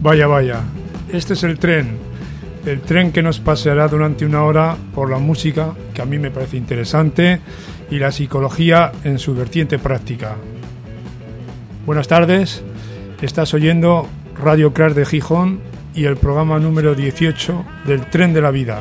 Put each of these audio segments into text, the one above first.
Vaya, vaya, este es el tren que nos paseará durante una hora por la música, que a mí me parece interesante, y la psicología en su vertiente práctica. Buenas tardes, estás oyendo Radio Crash de Gijón y el programa número 18 del Tren de la Vida.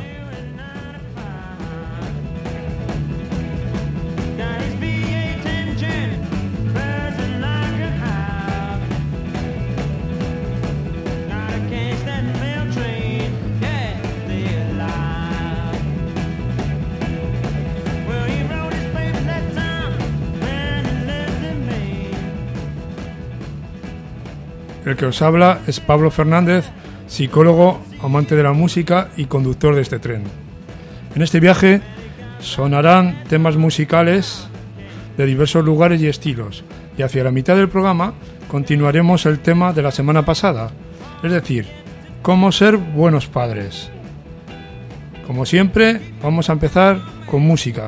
El que os habla es Pablo Fernández, psicólogo, amante de la música y conductor de este tren. En este viaje sonarán temas musicales de diversos lugares y estilos, y hacia la mitad del programa continuaremos el tema de la semana pasada, es decir, cómo ser buenos padres. Como siempre, vamos a empezar con música.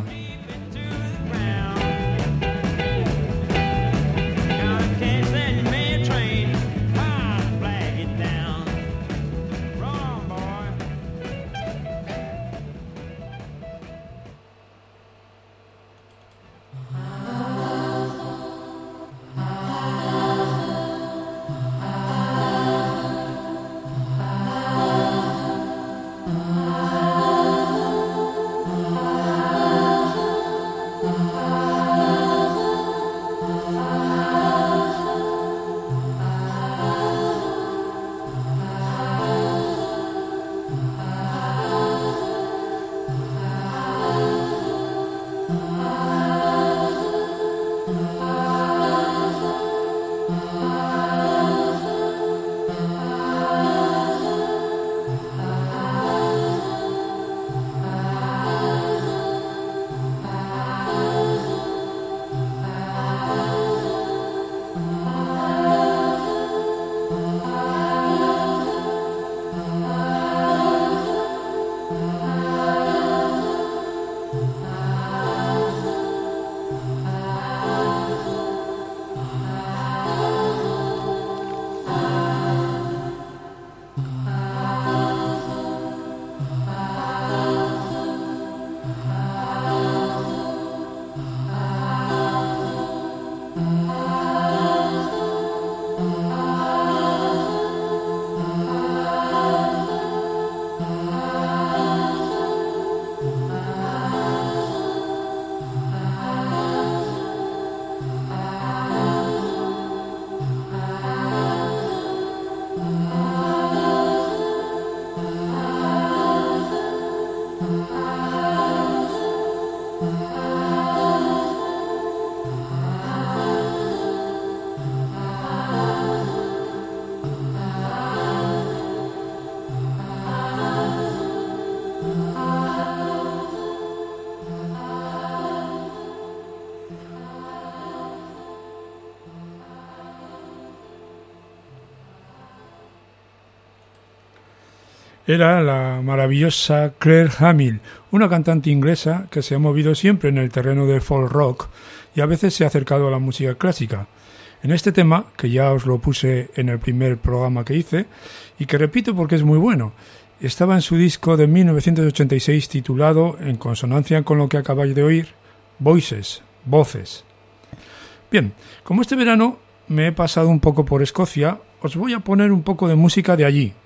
Era la maravillosa Claire Hamill, una cantante inglesa que se ha movido siempre en el terreno del folk rock y a veces se ha acercado a la música clásica. En este tema, que ya os lo puse en el primer programa que hice, y que repito porque es muy bueno, estaba en su disco de 1986 titulado, en consonancia con lo que acabáis de oír, Voices, Voces. Bien, como este verano me he pasado un poco por Escocia, os voy a poner un poco de música de allí.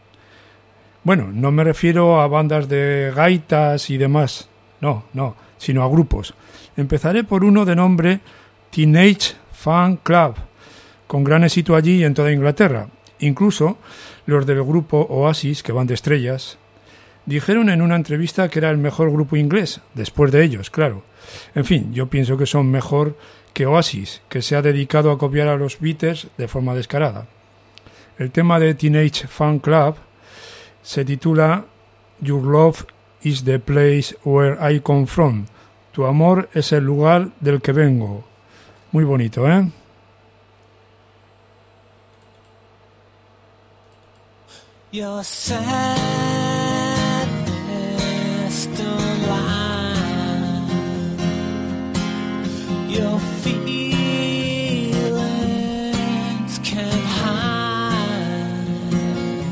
Bueno, no me refiero a bandas de gaitas y demás, no, sino a grupos. Empezaré por uno de nombre Teenage Fan Club, con gran éxito allí y en toda Inglaterra. Incluso los del grupo Oasis, que van de estrellas, dijeron en una entrevista que era el mejor grupo inglés, después de ellos, claro. En fin, yo pienso que son mejor que Oasis, que se ha dedicado a copiar a los Beatles de forma descarada. El tema de Teenage Fan Club se titula Your Love is the Place Where I Come From. Tu amor es el lugar del que vengo. Muy bonito, ¿eh? Your sadness don't lie. Your feelings can't hide.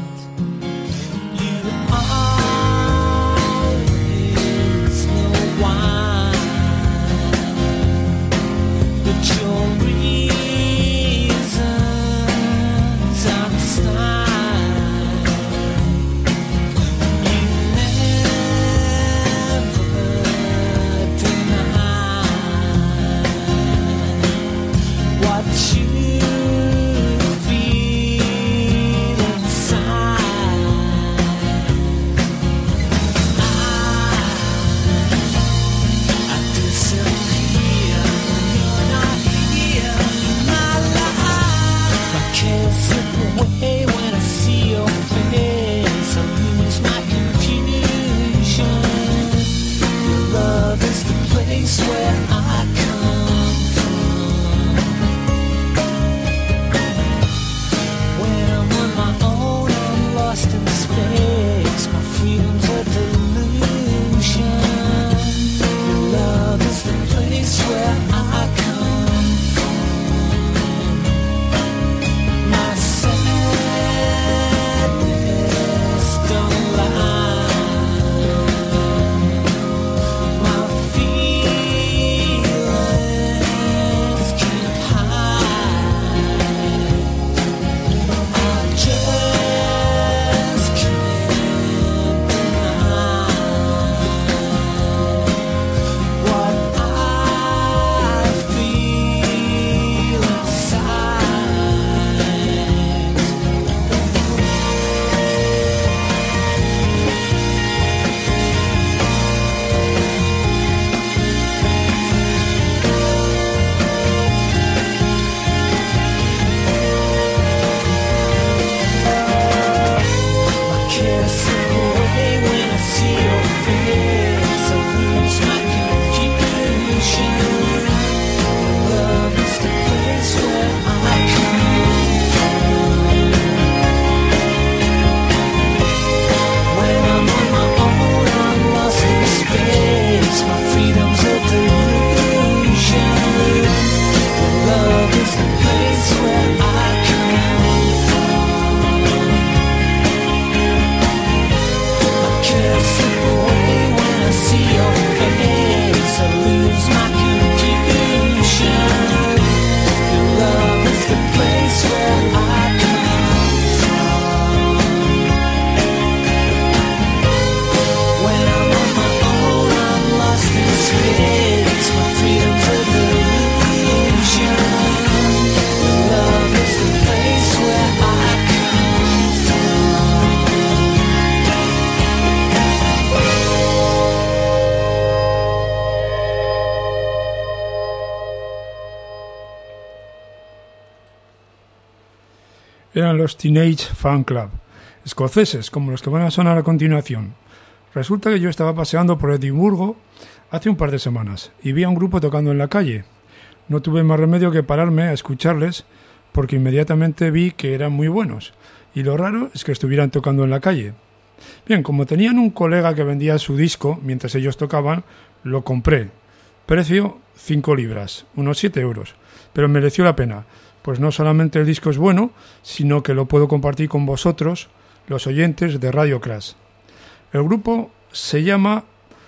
eran los Teenage Fan Club, escoceses, como los que van a sonar a continuación. Resulta que yo estaba paseando por Edimburgo hace un par de semanas y vi a un grupo tocando en la calle. No tuve más remedio que pararme a escucharles porque inmediatamente vi que eran muy buenos y lo raro es que estuvieran tocando en la calle. Bien, como tenían un colega que vendía su disco mientras ellos tocaban, lo compré. Precio 5 libras, unos 7 euros, pero mereció la pena, pues no solamente el disco es bueno, sino que lo puedo compartir con vosotros, los oyentes de Radio Crash. El grupo se llama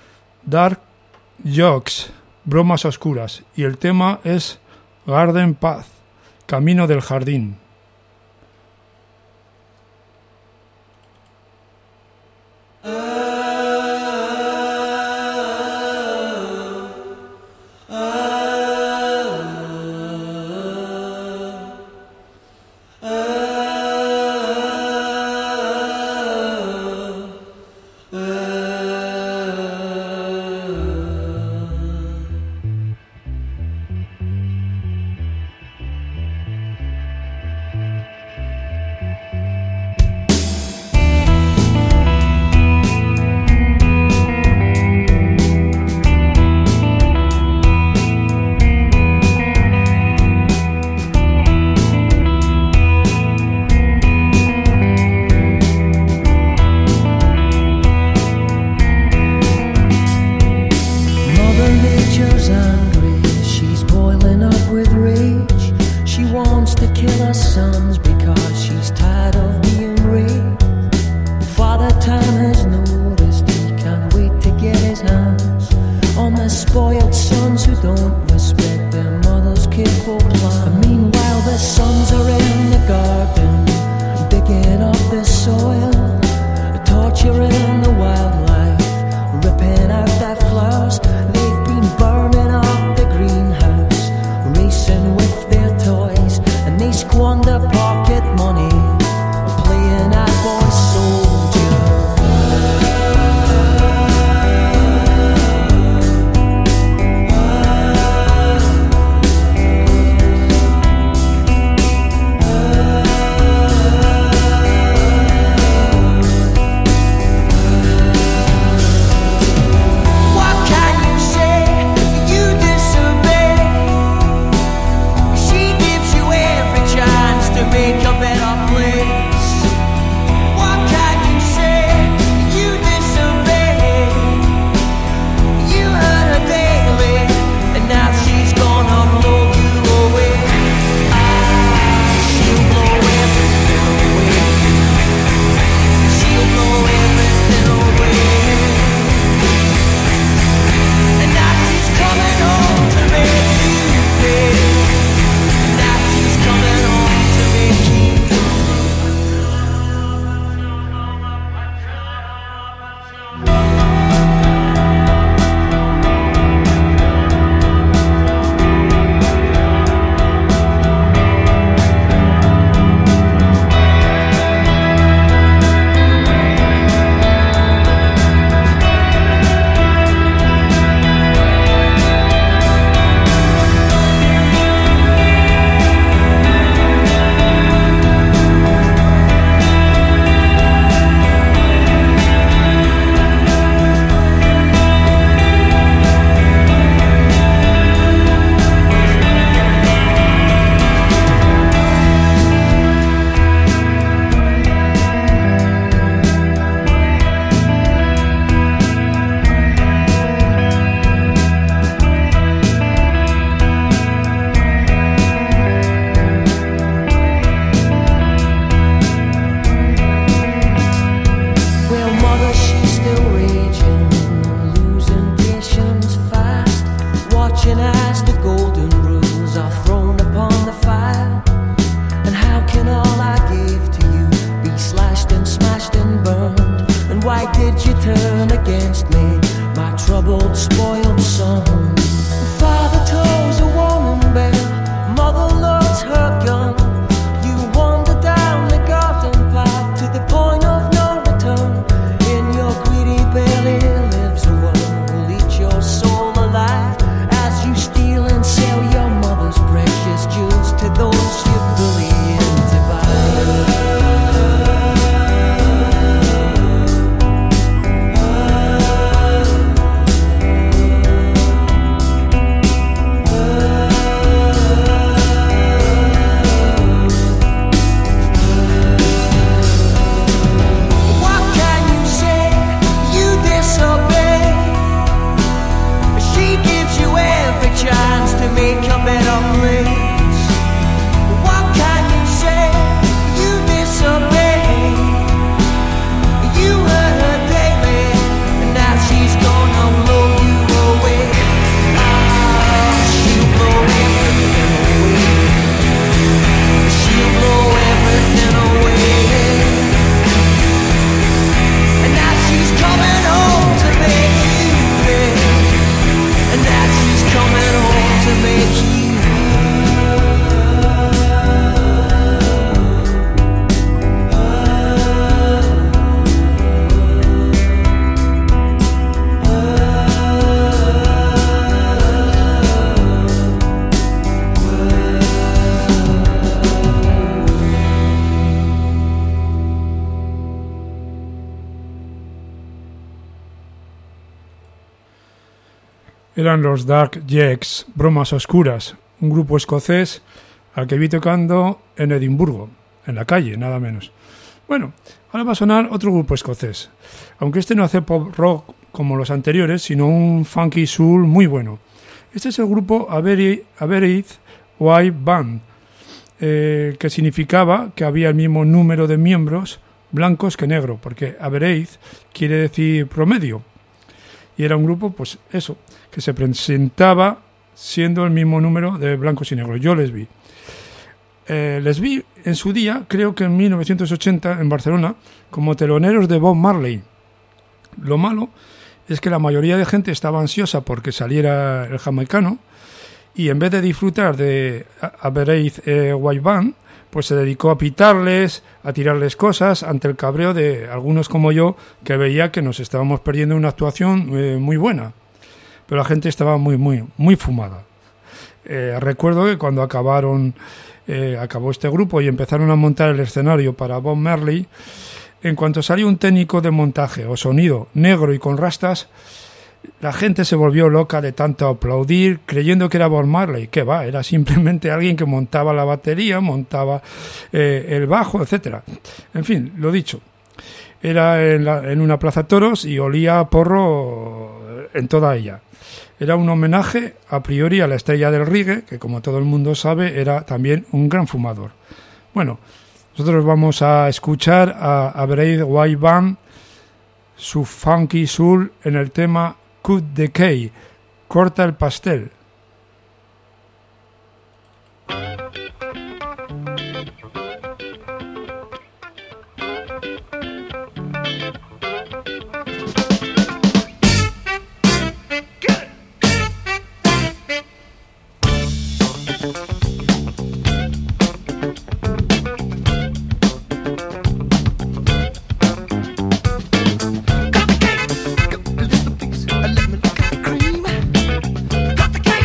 Dark Jokes, Bromas Oscuras, y el tema es Garden Path, Camino del Jardín. Sell your mother's precious jewels to those you bully into buying. eran los Dark Jacks, Bromas Oscuras, un grupo escocés al que vi tocando en Edimburgo, en la calle, nada menos. Bueno, ahora va a sonar otro grupo escocés, aunque este no hace pop rock como los anteriores, sino un funky soul muy bueno. Este es el grupo Aberystwyth White Band, que significaba que había el mismo número de miembros blancos que negros, porque Aberystwyth quiere decir promedio. Y era un grupo, pues eso, que se presentaba siendo el mismo número de blancos y negros. Yo les vi. Les vi en su día, creo que en 1980, en Barcelona, como teloneros de Bob Marley. Lo malo es que la mayoría de gente estaba ansiosa porque saliera el jamaicano y en vez de disfrutar de Aberystwyth White Band, pues se dedicó a pitarles, a tirarles cosas ante el cabreo de algunos como yo, que veía que nos estábamos perdiendo una actuación muy buena. Pero la gente estaba muy fumada. Recuerdo que cuando acabó este grupo y empezaron a montar el escenario para Bob Marley, en cuanto salió un técnico de montaje o sonido negro y con rastas, la gente se volvió loca de tanto aplaudir, creyendo que era Bob Marley. Que va, era simplemente alguien que montaba la batería, montaba el bajo, etcétera. En fin, lo dicho. Era en una plaza de toros y olía a porro en toda ella. Era un homenaje a priori a la estrella del reggae, que como todo el mundo sabe era también un gran fumador. Bueno, nosotros vamos a escuchar a Aberystwyth White Band, su funky soul en el tema Cut the Cake, corta el pastel. Got the cake.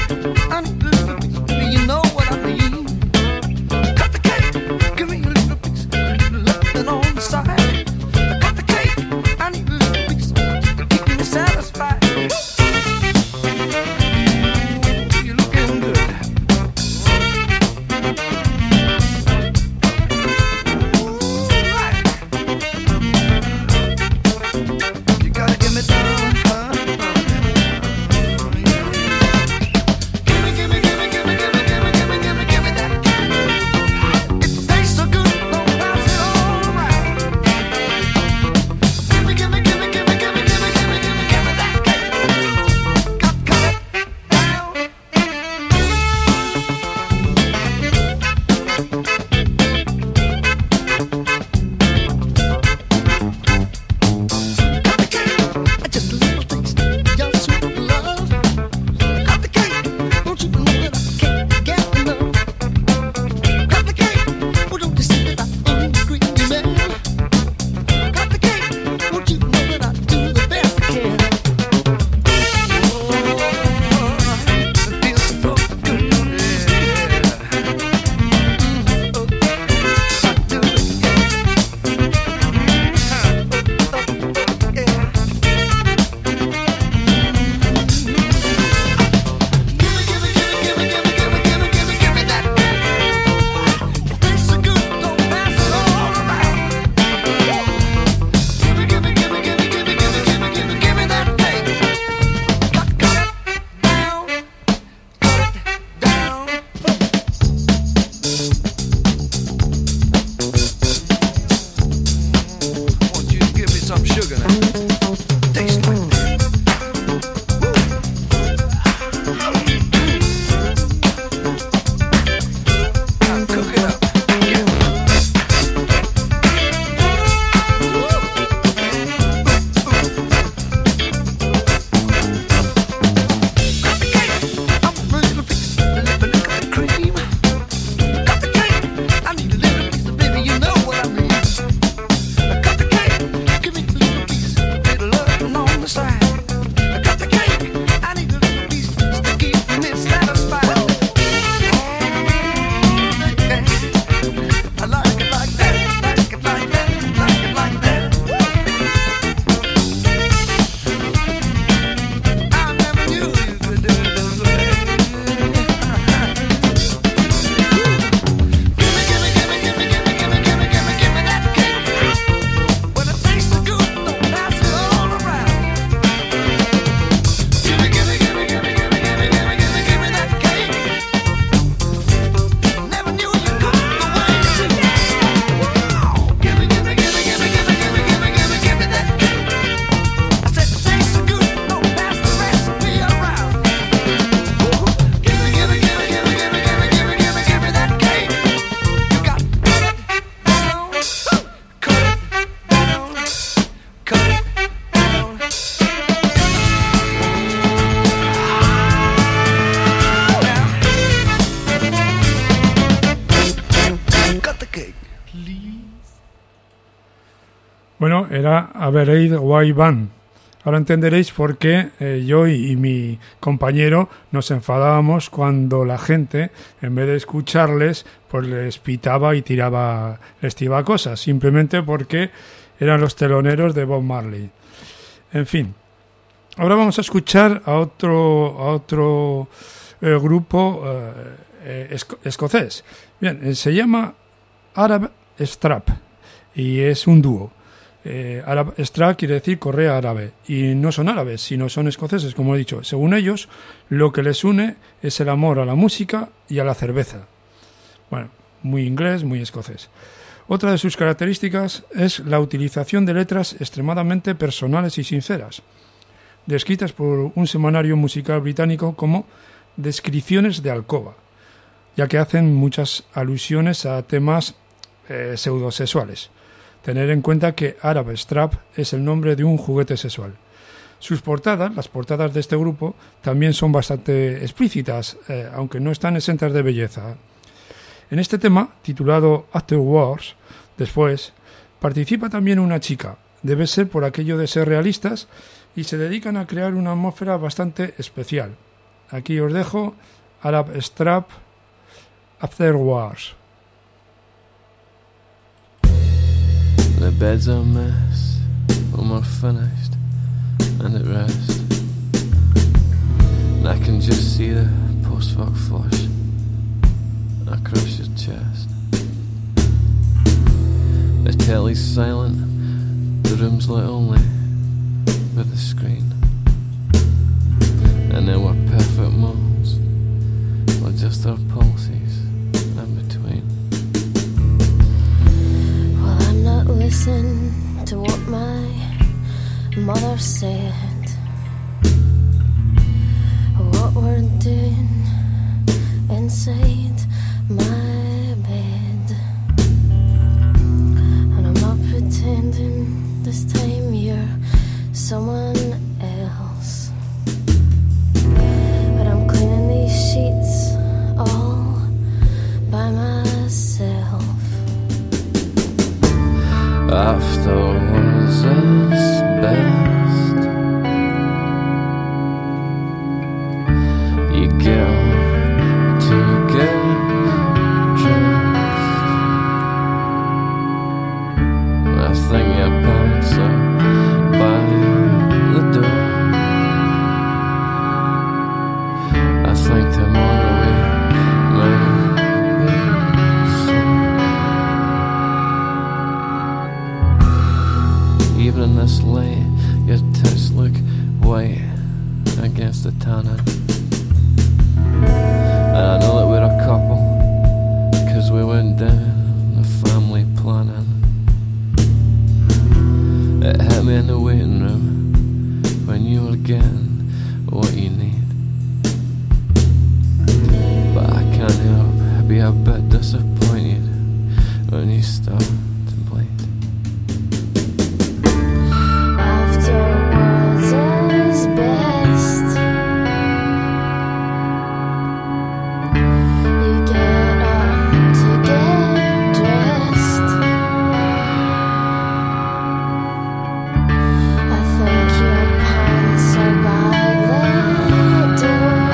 era Average White Band. Ahora entenderéis por qué yo y mi compañero nos enfadábamos cuando la gente, en vez de escucharles, pues les pitaba y les tiraba cosas, simplemente porque eran los teloneros de Bob Marley. En fin, ahora vamos a escuchar a otro grupo escocés. Bien, se llama Arab Strap y es un dúo. Arab Strap quiere decir correa árabe, y no son árabes, sino son escoceses, como he dicho. Según ellos, lo que les une es el amor a la música y a la cerveza. Bueno, muy inglés, muy escocés. Otra de sus características es la utilización de letras extremadamente personales y sinceras, descritas por un semanario musical británico como descripciones de alcoba, ya que hacen muchas alusiones a temas pseudosexuales. Tener en cuenta que Arab Strap es el nombre de un juguete sexual. Sus portadas, las portadas de este grupo, también son bastante explícitas, aunque no están exentas de belleza. En este tema, titulado Afterwards, después, participa también una chica. Debe ser por aquello de ser realistas y se dedican a crear una atmósfera bastante especial. Aquí os dejo Arab Strap Afterwards. The bed's a mess when we're finished and at rest, and I can just see the post-fuck flush across your chest. The telly's silent, the room's lit only with the screen, and then we're perfect moles with just our pulses in between. Not listen to what my mother said, what we're doing inside my bed, and I'm not pretending this time you're someone else, but I'm cleaning these sheets all by myself. Afterwards is best. You get to get dressed. I think your pants are by the door. I think tomorrow we may be sore. Even in this light, your tits look white against the tannin. And I know that we're a couple, 'cause we went down the family planning. It hit me in the waiting room when you were getting what you need. But I can't help be a bit disappointed when you start to bleed. Afterwards is best. You get up to get dressed. I think your pants are by the door.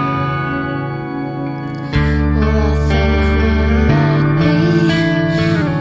Well, I think we might be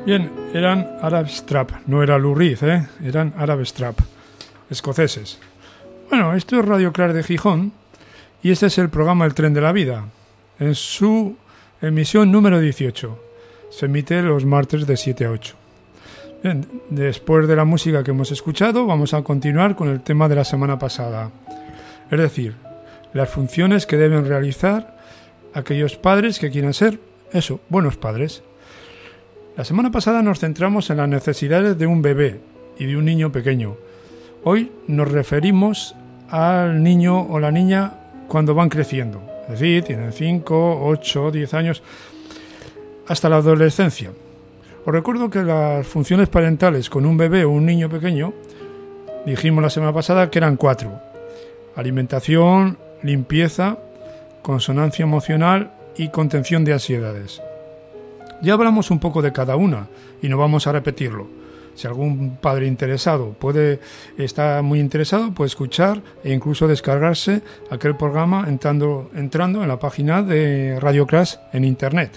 Bien, eran Arab Strap, no era Lou Reed, eran Arab Strap, escoceses. Bueno, esto es Radio Clark de Gijón y este es el programa El Tren de la Vida, en su emisión número 18. Se emite los martes de 7 a 8. Bien, después de la música que hemos escuchado, vamos a continuar con el tema de la semana pasada. Es decir, las funciones que deben realizar aquellos padres que quieran ser, buenos padres. La semana pasada nos centramos en las necesidades de un bebé y de un niño pequeño. Hoy nos referimos al niño o la niña cuando van creciendo. Es decir, tienen 5, 8, 10 años, hasta la adolescencia. Os recuerdo que las funciones parentales con un bebé o un niño pequeño, dijimos la semana pasada que eran 4. Alimentación, limpieza, consonancia emocional y contención de ansiedades. Ya hablamos un poco de cada una y no vamos a repetirlo. Si algún padre interesado está muy interesado, puede escuchar e incluso descargarse aquel programa entrando en la página de Radio Crash en Internet.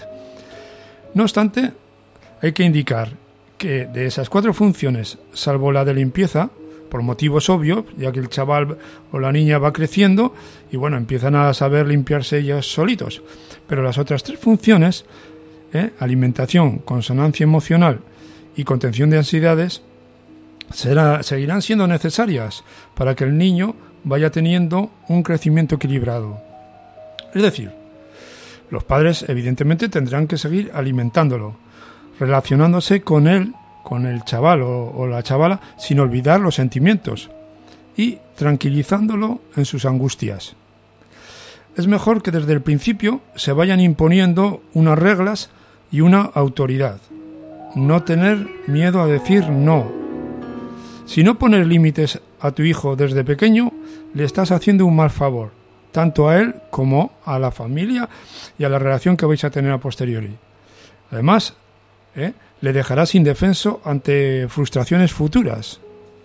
No obstante, hay que indicar que de esas 4 funciones, salvo la de limpieza, por motivos obvios, ya que el chaval o la niña va creciendo y empiezan a saber limpiarse ellos solitos. Pero las otras 3 funciones, alimentación, consonancia emocional y contención de ansiedades, seguirán siendo necesarias para que el niño vaya teniendo un crecimiento equilibrado. Es decir, los padres evidentemente tendrán que seguir alimentándolo, relacionándose con él, con el chaval o la chavala, sin olvidar los sentimientos y tranquilizándolo en sus angustias. Es mejor que desde el principio se vayan imponiendo unas reglas y una autoridad. No tener miedo a decir no. Si no pones límites a tu hijo desde pequeño, le estás haciendo un mal favor, tanto a él como a la familia y a la relación que vais a tener a posteriori. Además, le dejarás indefenso ante frustraciones futuras.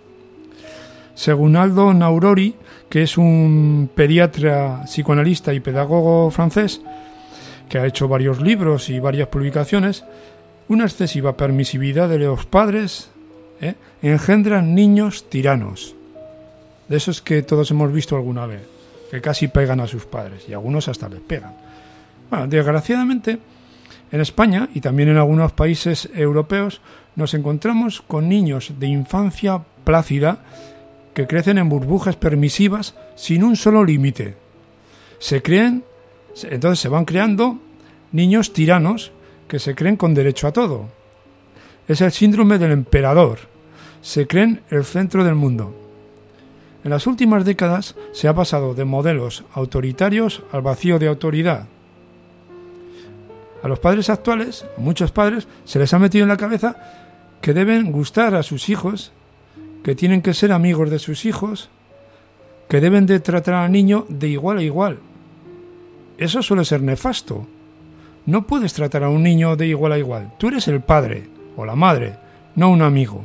Según Aldo Naurori, que es un pediatra, psicoanalista y pedagogo francés, que ha hecho varios libros y varias publicaciones, una excesiva permisividad de los padres engendra niños tiranos. De esos que todos hemos visto alguna vez, que casi pegan a sus padres, y algunos hasta les pegan. Bueno, desgraciadamente, en España y también en algunos países europeos nos encontramos con niños de infancia plácida que crecen en burbujas permisivas sin un solo límite. Entonces se van creando niños tiranos que se creen con derecho a todo. Es el síndrome del emperador. Se creen el centro del mundo. En las últimas décadas se ha pasado de modelos autoritarios al vacío de autoridad. A los padres actuales, a muchos padres, se les ha metido en la cabeza que deben gustar a sus hijos, que tienen que ser amigos de sus hijos, que deben de tratar al niño de igual a igual. Eso suele ser nefasto. No puedes tratar a un niño de igual a igual. Tú eres el padre o la madre, no un amigo.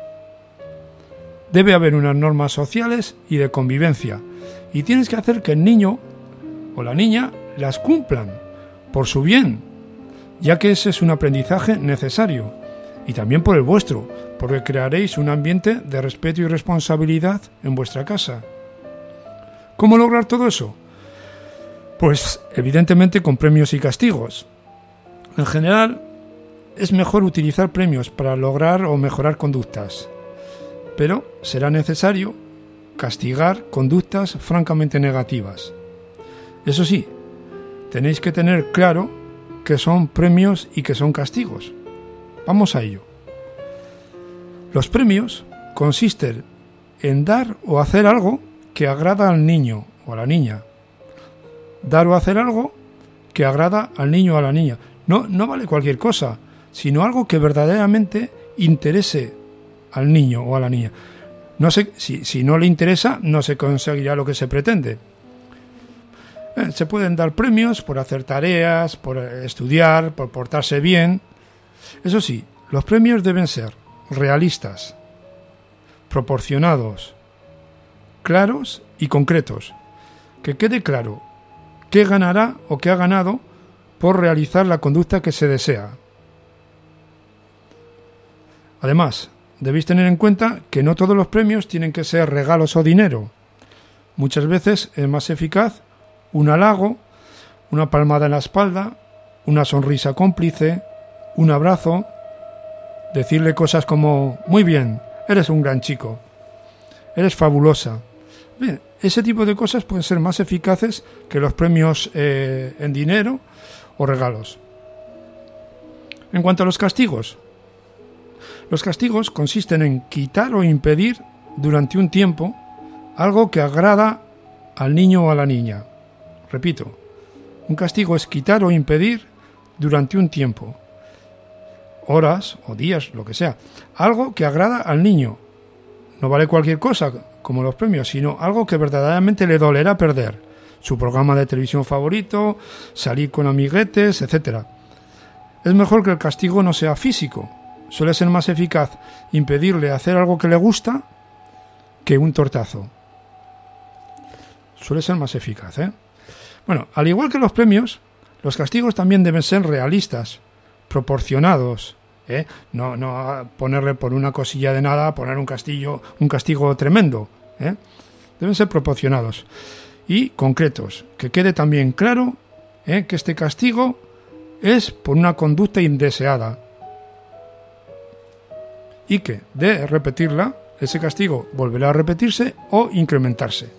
Debe haber unas normas sociales y de convivencia, y tienes que hacer que el niño o la niña las cumplan, por su bien, ya que ese es un aprendizaje necesario, y también por el vuestro, porque crearéis un ambiente de respeto y responsabilidad en vuestra casa. ¿Cómo lograr todo eso? Pues evidentemente con premios y castigos. En general, es mejor utilizar premios para lograr o mejorar conductas, pero será necesario castigar conductas francamente negativas. Eso sí, tenéis que tener claro qué son premios y qué son castigos. Vamos a ello. Los premios consisten en dar o hacer algo que agrada al niño o a la niña. Dar o hacer algo que agrada al niño o a la niña. No vale cualquier cosa, sino algo que verdaderamente interese al niño o a la niña. No sé, si no le interesa, no se conseguirá lo que se pretende. Se pueden dar premios por hacer tareas, por estudiar, por portarse bien. Eso sí, los premios deben ser realistas, proporcionados, claros y concretos. Que quede claro qué ganará o qué ha ganado por realizar la conducta que se desea. Además, debéis tener en cuenta que no todos los premios tienen que ser regalos o dinero. Muchas veces es más eficaz un halago, una palmada en la espalda, una sonrisa cómplice, un abrazo, decirle cosas como: muy bien, eres un gran chico, eres fabulosa. Bien, ese tipo de cosas pueden ser más eficaces que los premios en dinero o regalos. En cuanto a los castigos consisten en quitar o impedir durante un tiempo algo que agrada al niño o a la niña. Repito, un castigo es quitar o impedir durante un tiempo, horas o días, lo que sea, algo que agrada al niño. No vale cualquier cosa, como los premios, sino algo que verdaderamente le dolerá perder. Su programa de televisión favorito, salir con amiguetes, etc. Es mejor que el castigo no sea físico. Suele ser más eficaz impedirle hacer algo que le gusta que un tortazo. Suele ser más eficaz, ¿eh? Bueno, al igual que los premios, los castigos también deben ser realistas, proporcionados, ¿eh? No ponerle por una cosilla de nada, poner un castigo tremendo, ¿eh? Deben ser proporcionados y concretos. Que quede también claro, ¿eh?, que este castigo es por una conducta indeseada y que, de repetirla, ese castigo volverá a repetirse o incrementarse.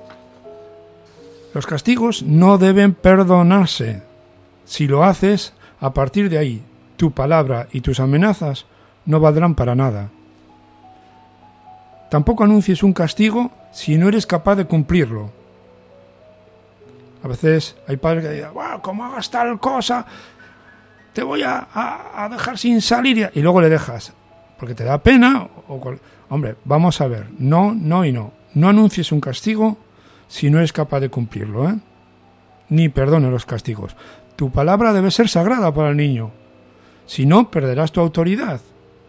Los castigos no deben perdonarse. Si lo haces, a partir de ahí, tu palabra y tus amenazas no valdrán para nada. Tampoco anuncies un castigo si no eres capaz de cumplirlo. A veces hay padres que dicen: como hagas tal cosa, te voy a dejar sin salir, y luego le dejas, porque te da pena. Hombre, vamos a ver, no y no. No anuncies un castigo si no eres capaz de cumplirlo, ¿eh? Ni perdone los castigos. Tu palabra debe ser sagrada para el niño. Si no, perderás tu autoridad.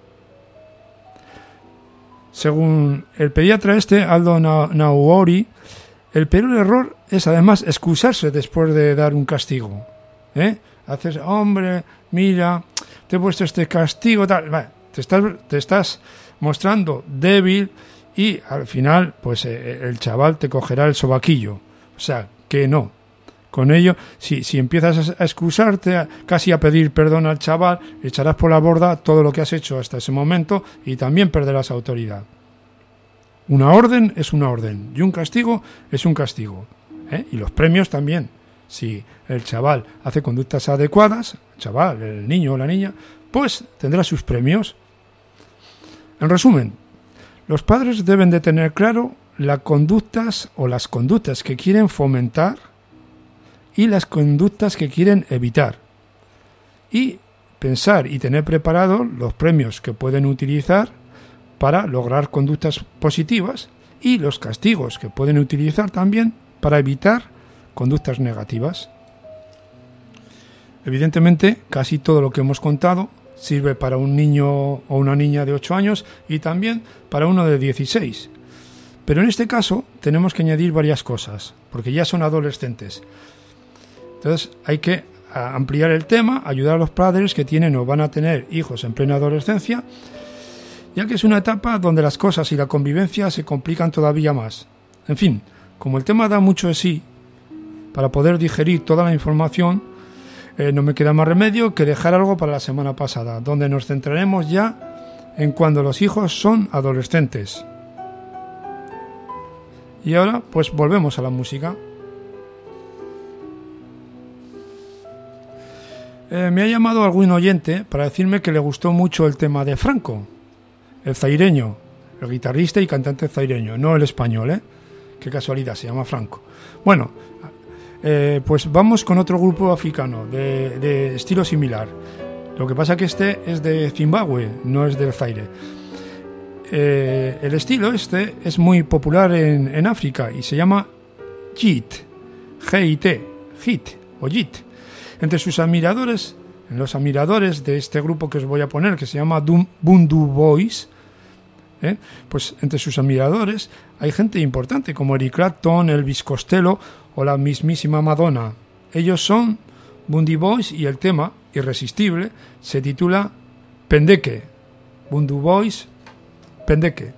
Según el pediatra Aldo Naori, el peor error es además excusarse después de dar un castigo, ¿eh? Haces: hombre, mira, te he puesto este castigo, tal. Te estás mostrando débil y al final, pues el chaval te cogerá el sobaquillo. O sea, que no. Con ello, si empiezas a excusarte, casi a pedir perdón al chaval, echarás por la borda todo lo que has hecho hasta ese momento y también perderás autoridad. Una orden es una orden y un castigo es un castigo, ¿eh? Y los premios también. Si el chaval hace conductas adecuadas, el niño o la niña, pues tendrá sus premios. En resumen, los padres deben de tener claro las conductas que quieren fomentar y las conductas que quieren evitar, y pensar y tener preparados los premios que pueden utilizar para lograr conductas positivas y los castigos que pueden utilizar también para evitar conductas negativas. Evidentemente, casi todo lo que hemos contado sirve para un niño o una niña de 8 años y también para uno de 16. Pero en este caso tenemos que añadir varias cosas, porque ya son adolescentes. Entonces hay que ampliar el tema, ayudar a los padres que tienen o van a tener hijos en plena adolescencia, ya que es una etapa donde las cosas y la convivencia se complican todavía más. En fin, como el tema da mucho de sí, para poder digerir toda la información, no me queda más remedio que dejar algo para la semana pasada, donde nos centraremos ya en cuando los hijos son adolescentes. Y ahora, pues volvemos a la música. Me ha llamado algún oyente para decirme que le gustó mucho el tema de Franco, el zaireño, el guitarrista y cantante zaireño, no el español, ¿eh? Qué casualidad, se llama Franco. Bueno, pues vamos con otro grupo africano de estilo similar. Lo que pasa que este es de Zimbabue, no es del Zaire. El estilo este es muy popular en África y se llama Jit, G-I-T, Jit o Jit. Entre sus admiradores, los admiradores de este grupo que os voy a poner, que se llama Bundu Boys, pues entre sus admiradores hay gente importante como Eric Clapton, Elvis Costello o la mismísima Madonna. Ellos son Bundu Boys y el tema irresistible se titula Pendeke. Bundu Boys, Pendeque.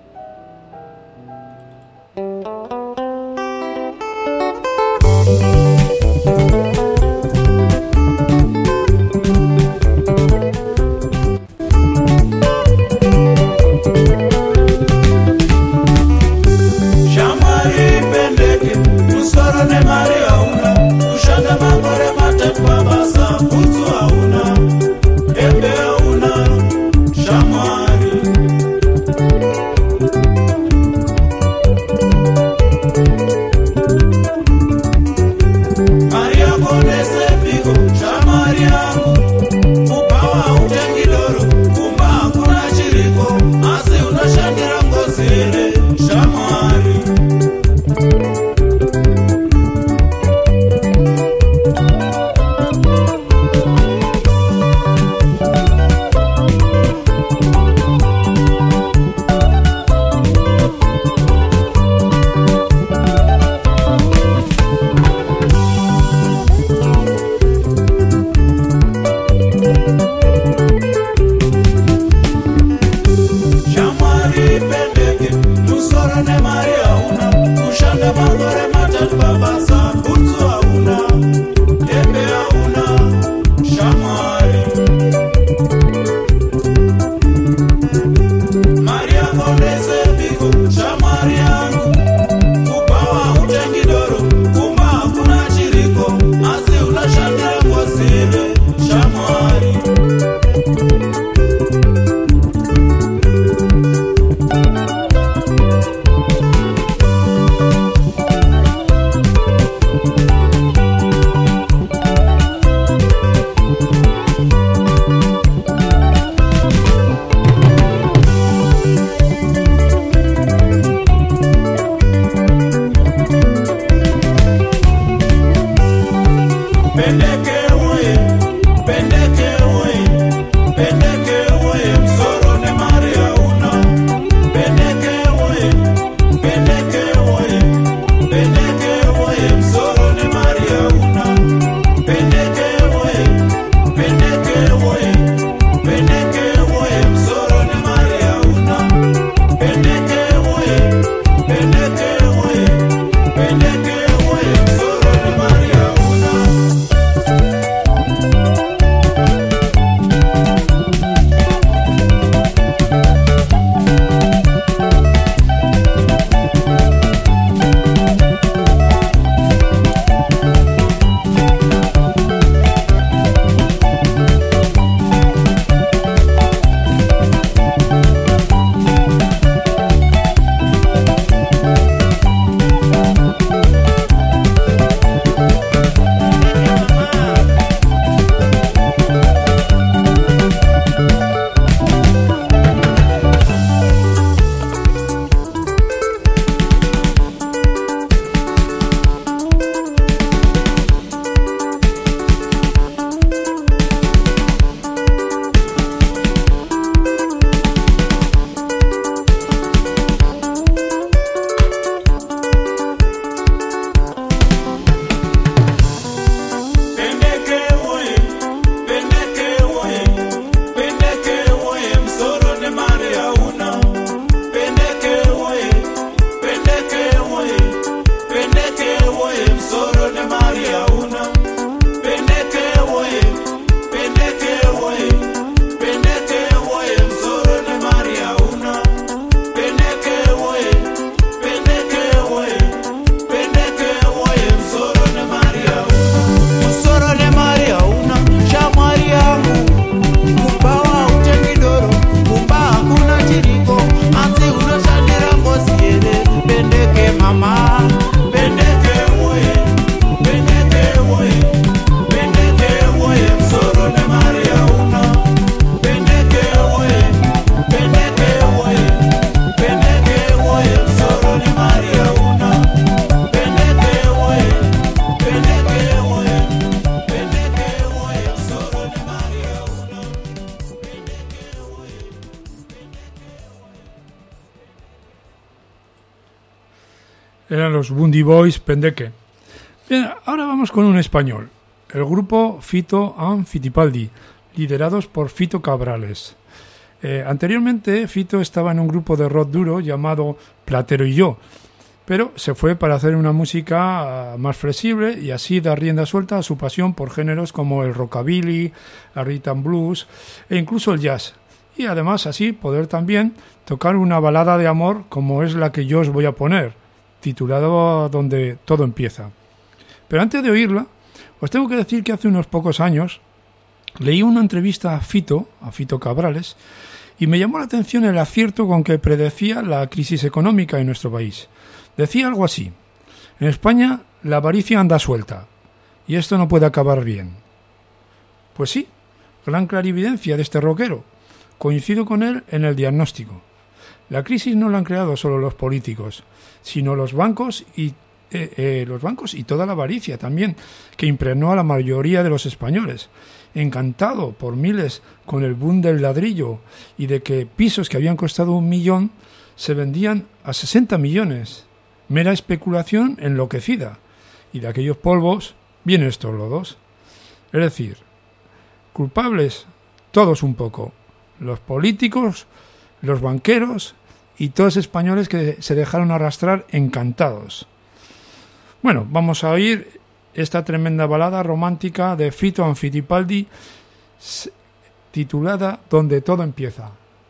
Eran los Bundy Boys, Pendeque. Bien, ahora vamos con un español. El grupo Fito and Fitipaldi, liderados por Fito Cabrales. Anteriormente Fito estaba en un grupo de rock duro llamado Platero y Yo, pero se fue para hacer una música más flexible y así dar rienda suelta a su pasión por géneros como el rockabilly, el rhythm and blues e incluso el jazz. Y además así poder también tocar una balada de amor como es la que yo os voy a poner, titulada Donde todo empieza. Pero antes de oírla, os tengo que decir que hace unos pocos años leí una entrevista a Fito Cabrales, y me llamó la atención el acierto con que predecía la crisis económica en nuestro país. Decía algo así: en España la avaricia anda suelta, y esto no puede acabar bien. Pues sí, gran clarividencia de este rockero. Coincido con él en el diagnóstico. La crisis no la han creado solo los políticos, sino los bancos y toda la avaricia también, que impregnó a la mayoría de los españoles. Encantado por miles con el boom del ladrillo y de que pisos que habían costado 1 millón se vendían a 60 millones. Mera especulación enloquecida. Y de aquellos polvos vienen estos lodos. Es decir, culpables todos un poco. Los políticos, los banqueros y todos los españoles que se dejaron arrastrar encantados. Bueno, vamos a oír esta tremenda balada romántica de Fito and Fittipaldi titulada Donde todo empieza.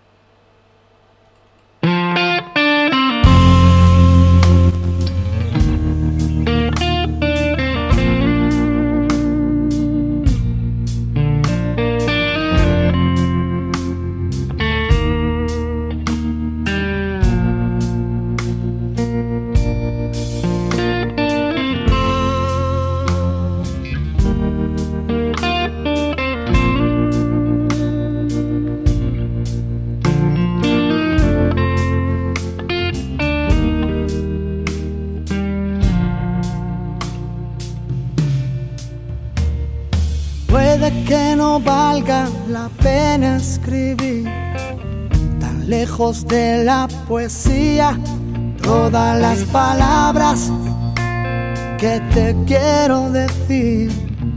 Que no valga la pena escribir tan lejos de la poesía todas las palabras que te quiero decir.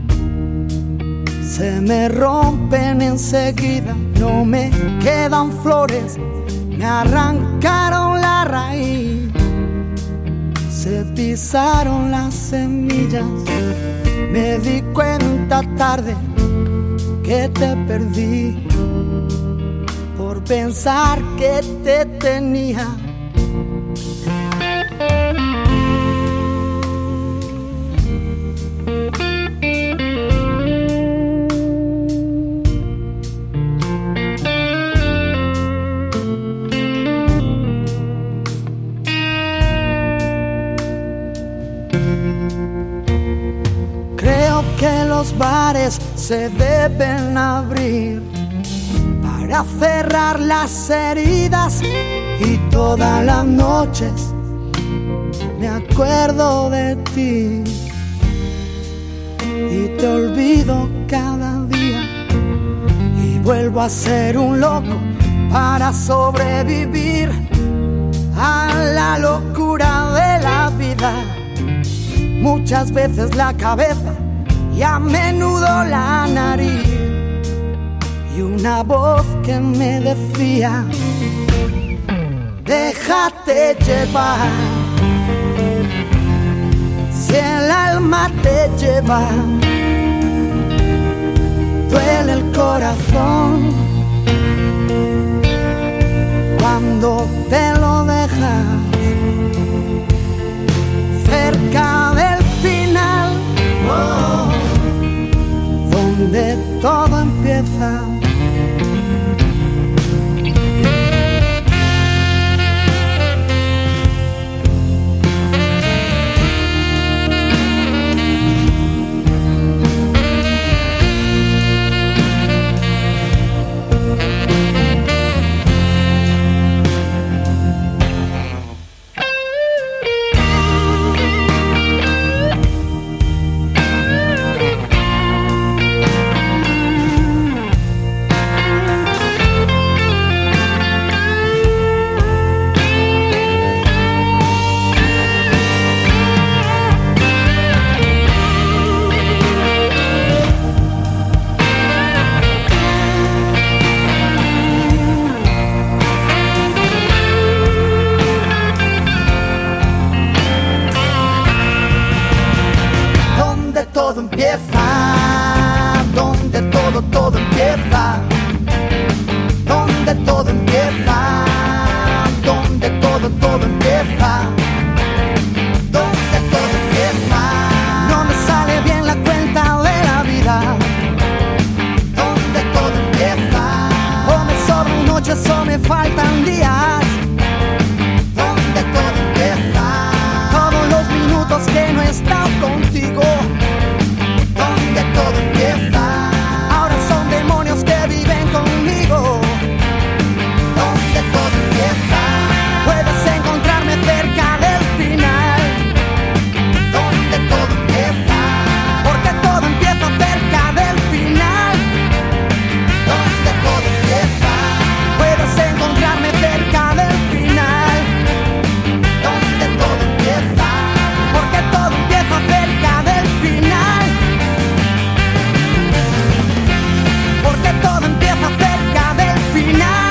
Se me rompen enseguida, no me quedan flores, me arrancaron la raíz, se pisaron las semillas, me di cuenta tarde que te perdí por pensar que te tenía. Creo que los bares se deben abrir para cerrar las heridas y todas las noches me acuerdo de ti y te olvido cada día y vuelvo a ser un loco para sobrevivir a la locura de la vida. Muchas veces la cabeza y a menudo la nariz, y una voz que me decía: déjate llevar, si el alma te lleva, duele el corazón cuando te lo dejas cerca del final. Oh, donde todo empieza. noches o me faltan días. Donde todo empieza. Todos los minutos que no he estado contigo. Donde todo empieza. Ahora son demonios que viven conmigo. Donde todo empieza. Puedes encontrarme cerca del final. Donde todo empieza. Porque todo empieza cerca del final. Donde todo empieza. Puedes encontrarme cerca del final. Donde todo empieza. Porque todo empieza cerca del final. Porque todo empieza cerca del final.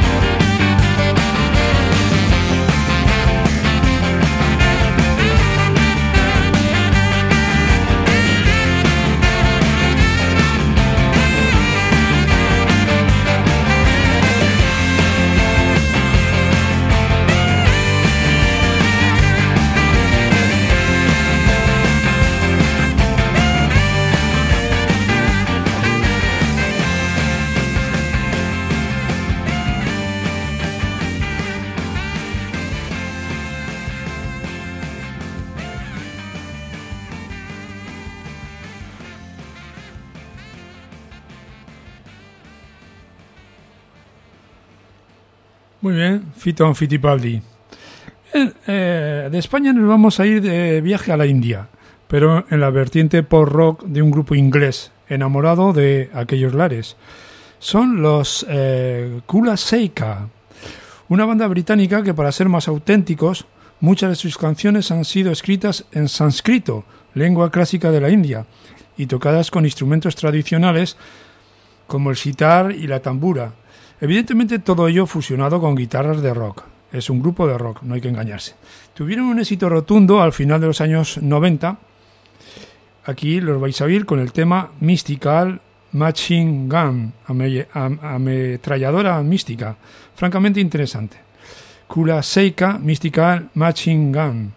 Muy bien, Fito Fittipaldi. De España nos vamos a ir de viaje a la India, pero en la vertiente post-rock de un grupo inglés enamorado de aquellos lares. Son los Kula Seika, una banda británica que, para ser más auténticos, muchas de sus canciones han sido escritas en sánscrito, lengua clásica de la India, y tocadas con instrumentos tradicionales como el sitar y la tambura. Evidentemente todo ello fusionado con guitarras de rock. Es un grupo de rock, no hay que engañarse. Tuvieron un éxito rotundo al final de los años 90. Aquí los vais a oír con el tema Mystical Machine Gun, ametralladora mística. Francamente interesante. Kula Seika Mystical Machine Gun.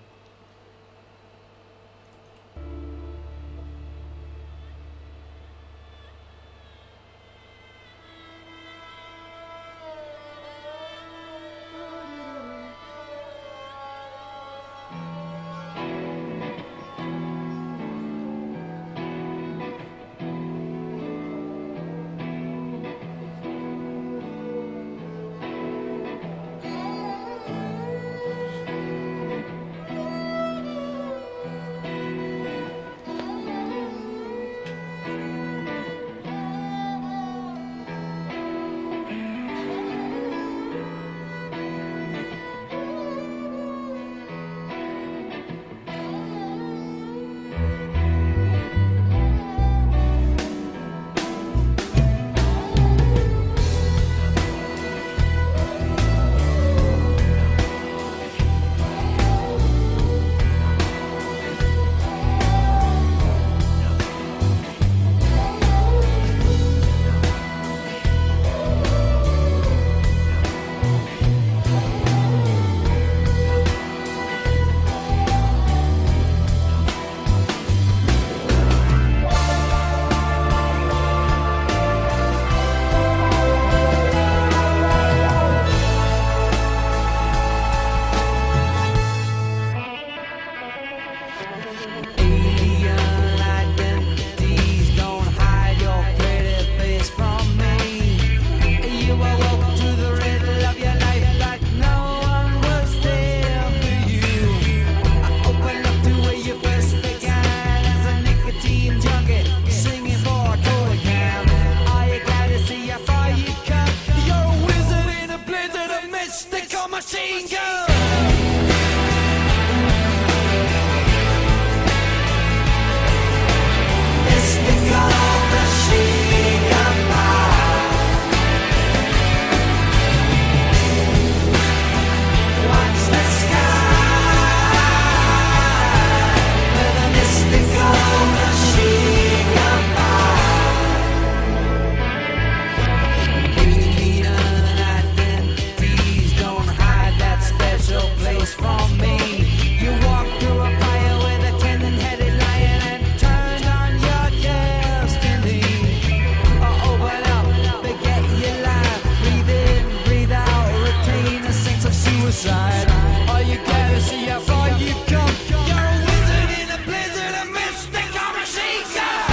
side. All you gotta see how far you've come. You're a wizard in a blizzard, a mystical machine gun.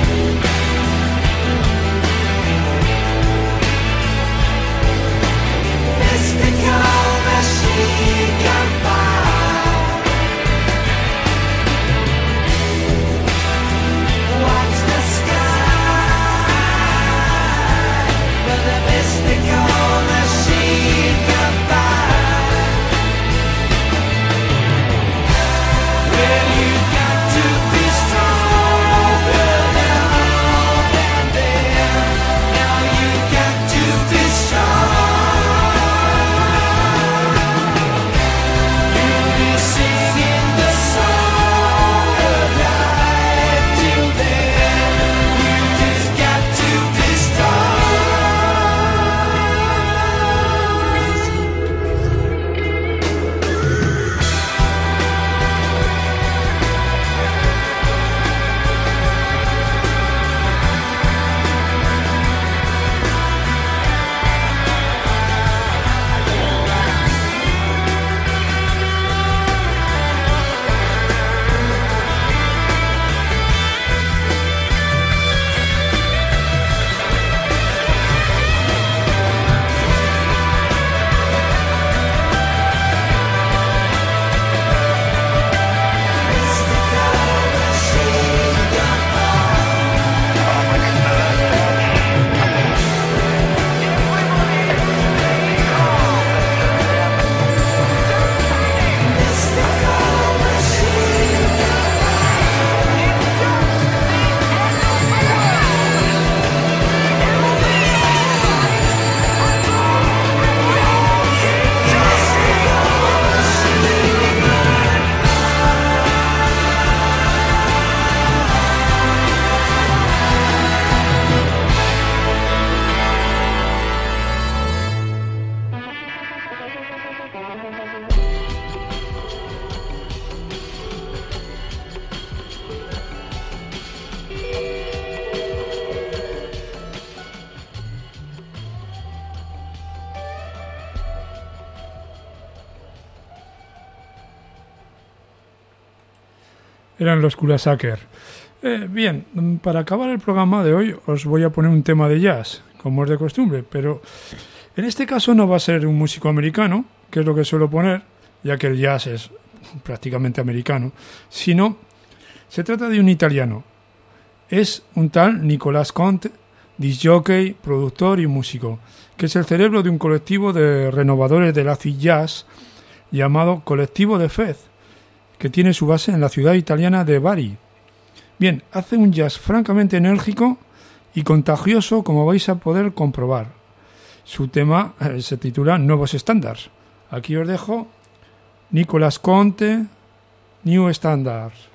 Mystical machine gun fire. Watch the sky for the mystical machine gun fire. Well, you got to be stronger now than then. Now you got to be strong. You'll be singing the song of life till then. You just got to be strong. Eran los Kulasaker. Bien, para acabar el programa de hoy os voy a poner un tema de jazz, como es de costumbre, pero en este caso no va a ser un músico americano, que es lo que suelo poner, ya que el jazz es prácticamente americano, sino se trata de un italiano. Es un tal Nicolas Conte, disc-jockey, productor y músico, que es el cerebro de un colectivo de renovadores del acid jazz llamado Colectivo de Fez, que tiene su base en la ciudad italiana de Bari. Bien, hace un jazz francamente enérgico y contagioso, como vais a poder comprobar. Su tema se titula Nuevos Estándares. Aquí os dejo Nicolas Conte, New Standards.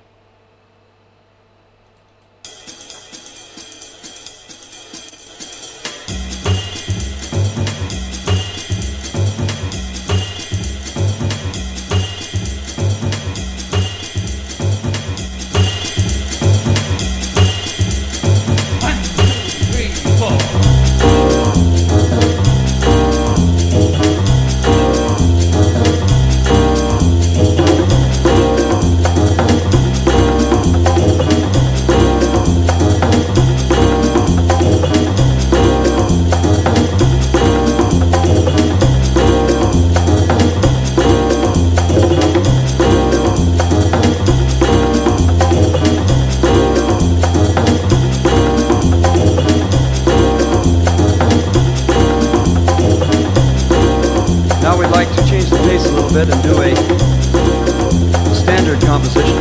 And do a standard composition,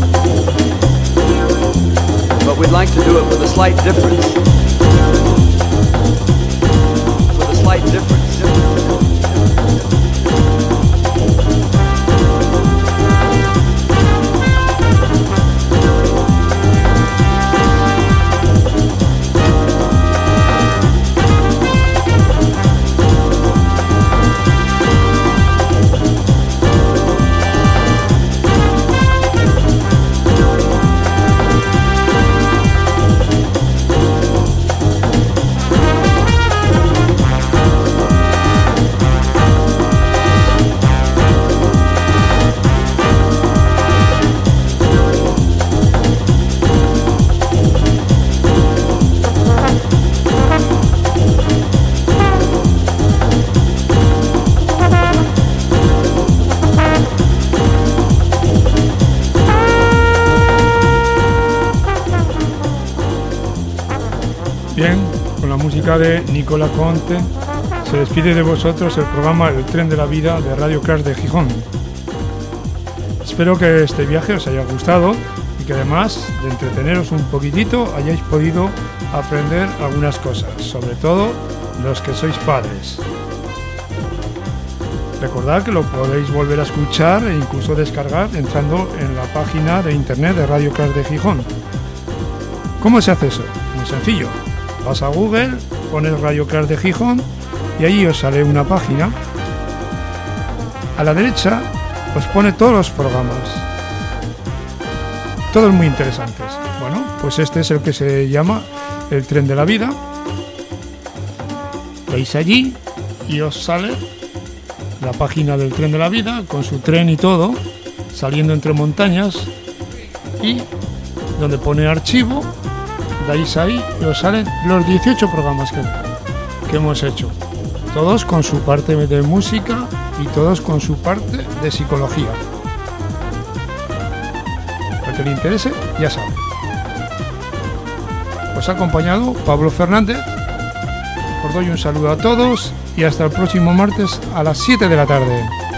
but we'd like to do it with a slight difference. With a slight difference. música de Nicola Conte, se despide de vosotros el programa El Tren de la Vida de Radio Crash de Gijón. Espero que este viaje os haya gustado y que además de entreteneros un poquitito hayáis podido aprender algunas cosas, sobre todo los que sois padres. Recordad que lo podéis volver a escuchar e incluso descargar entrando en la página de internet de Radio Crash de Gijón. ¿Cómo se hace eso? Muy sencillo. Vas a Google, pones Radio Crash de Gijón y ahí os sale una página. A la derecha os pone todos los programas, todos muy interesantes. Bueno, pues este es el que se llama El Tren de la Vida. Veis allí y os sale la página del Tren de la Vida con su tren y todo, saliendo entre montañas, y donde pone archivo, dais ahí y os salen los 18 programas que hemos hecho, todos con su parte de música y todos con su parte de psicología. Al que le interese, ya sabe. Os ha acompañado Pablo Fernández. Os doy un saludo a todos y hasta el próximo martes a las 7 de la tarde.